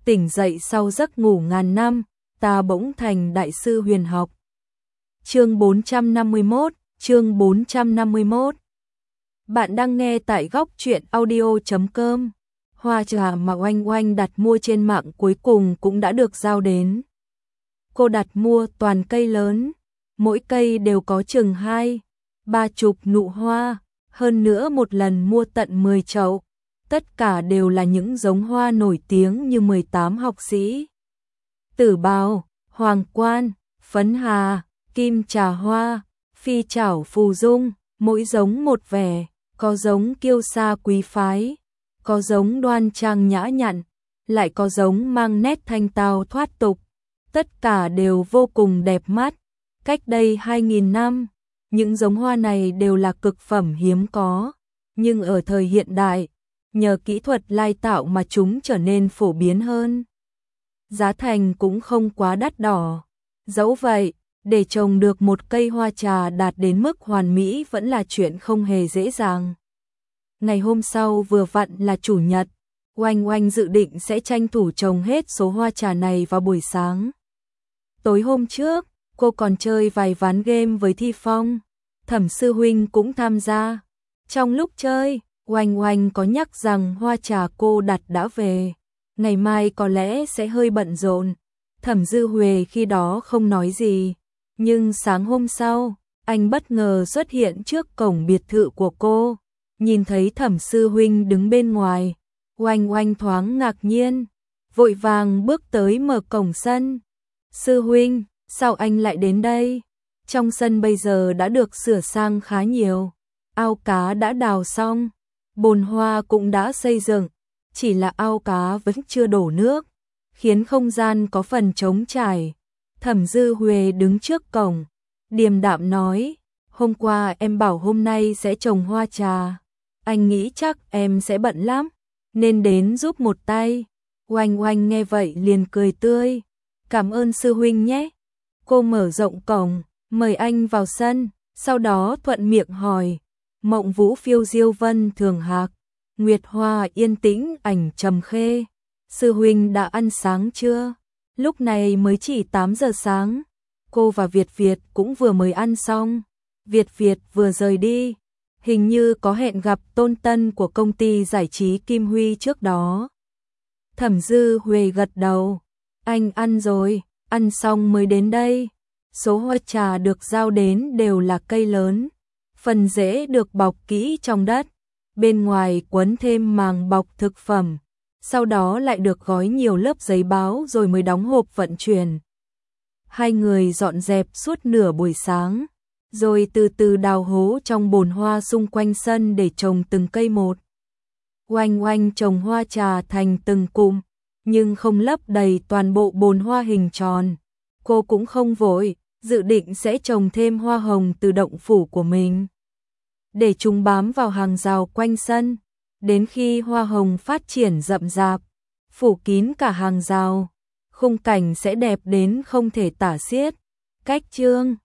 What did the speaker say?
tỉnh dậy sau giấc ngủ ngàn năm, ta bỗng thành đại sư huyền học. Chương 451, chương 451. Bạn đang nghe tại góc truyện audio.com. Hoa trà mà Oanh Oanh đặt mua trên mạng cuối cùng cũng đã được giao đến. Cô đặt mua toàn cây lớn, mỗi cây đều có chừng 2-30 nụ hoa, hơn nữa một lần mua tận 10 chậu. Tất cả đều là những giống hoa nổi tiếng như 18 học sĩ, tử bào, hoàng quan, phấn hà, kim trà hoa, phi chảo phù dung, mỗi giống một vẻ, có giống kiêu sa quý phái, có giống đoan trang nhã nhặn, lại có giống mang nét thanh tao thoát tục, tất cả đều vô cùng đẹp mắt. Cách đây 2000 năm, những giống hoa này đều là cực phẩm hiếm có, nhưng ở thời hiện đại, nhờ kỹ thuật lai tạo mà chúng trở nên phổ biến hơn. Giá thành cũng không quá đắt đỏ. Dẫu vậy, để trồng được một cây hoa trà đạt đến mức hoàn mỹ vẫn là chuyện không hề dễ dàng. Ngày hôm sau vừa vặn là chủ nhật, Oanh Oanh dự định sẽ tranh thủ trồng hết số hoa trà này vào buổi sáng. Tối hôm trước, cô còn chơi vài ván game với Thi Phong, Thẩm sư huynh cũng tham gia. Trong lúc chơi, Oanh Oanh có nhắc rằng hoa trà cô đặt đã về, ngày mai có lẽ sẽ hơi bận rộn. Thẩm Dư Huệ khi đó không nói gì, nhưng sáng hôm sau, anh bất ngờ xuất hiện trước cổng biệt thự của cô, nhìn thấy Thẩm sư huynh đứng bên ngoài, Oanh Oanh thoáng ngạc nhiên, vội vàng bước tới mở cổng sân. Sư huynh, sao anh lại đến đây? Trong sân bây giờ đã được sửa sang khá nhiều, ao cá đã đào xong, bồn hoa cũng đã xây dựng, chỉ là ao cá vẫn chưa đổ nước, khiến không gian có phần trống trải. Thẩm Dư Huệ đứng trước cổng, điềm đạm nói, hôm qua em bảo hôm nay sẽ trồng hoa trà, anh nghĩ chắc em sẽ bận lắm, nên đến giúp một tay. Oanh Oanh nghe vậy liền cười tươi, cảm ơn sư huynh nhé. Cô mở rộng cổng, mời anh vào sân, sau đó thuận miệng hỏi, mộng vũ phiêu diêu vân thường hạc, nguyệt hoa yên tĩnh ảnh trầm khê, sư huynh đã ăn sáng chưa? Lúc này mới chỉ 8 giờ sáng, cô và Việt Việt cũng vừa mới ăn xong. Việt Việt vừa rời đi, hình như có hẹn gặp Tôn Tân của công ty giải trí Kim Huy trước đó. Thẩm Dư Huệ gật đầu, anh ăn rồi, ăn xong mới đến đây. Số hoa trà được giao đến đều là cây lớn, phần rễ được bọc kỹ trong đất, bên ngoài quấn thêm màng bọc thực phẩm, sau đó lại được gói nhiều lớp giấy báo rồi mới đóng hộp vận chuyển. Hai người dọn dẹp suốt nửa buổi sáng, rồi từ từ đào hố trong bồn hoa xung quanh sân để trồng từng cây một. Oanh Oanh trồng hoa trà thành từng cụm, nhưng không lấp đầy toàn bộ bồn hoa hình tròn. Cô cũng không vội, dự định sẽ trồng thêm hoa hồng từ động phủ của mình, để chúng bám vào hàng rào quanh sân, đến khi hoa hồng phát triển rậm rạp, phủ kín cả hàng rào, khung cảnh sẽ đẹp đến không thể tả xiết. Cách chương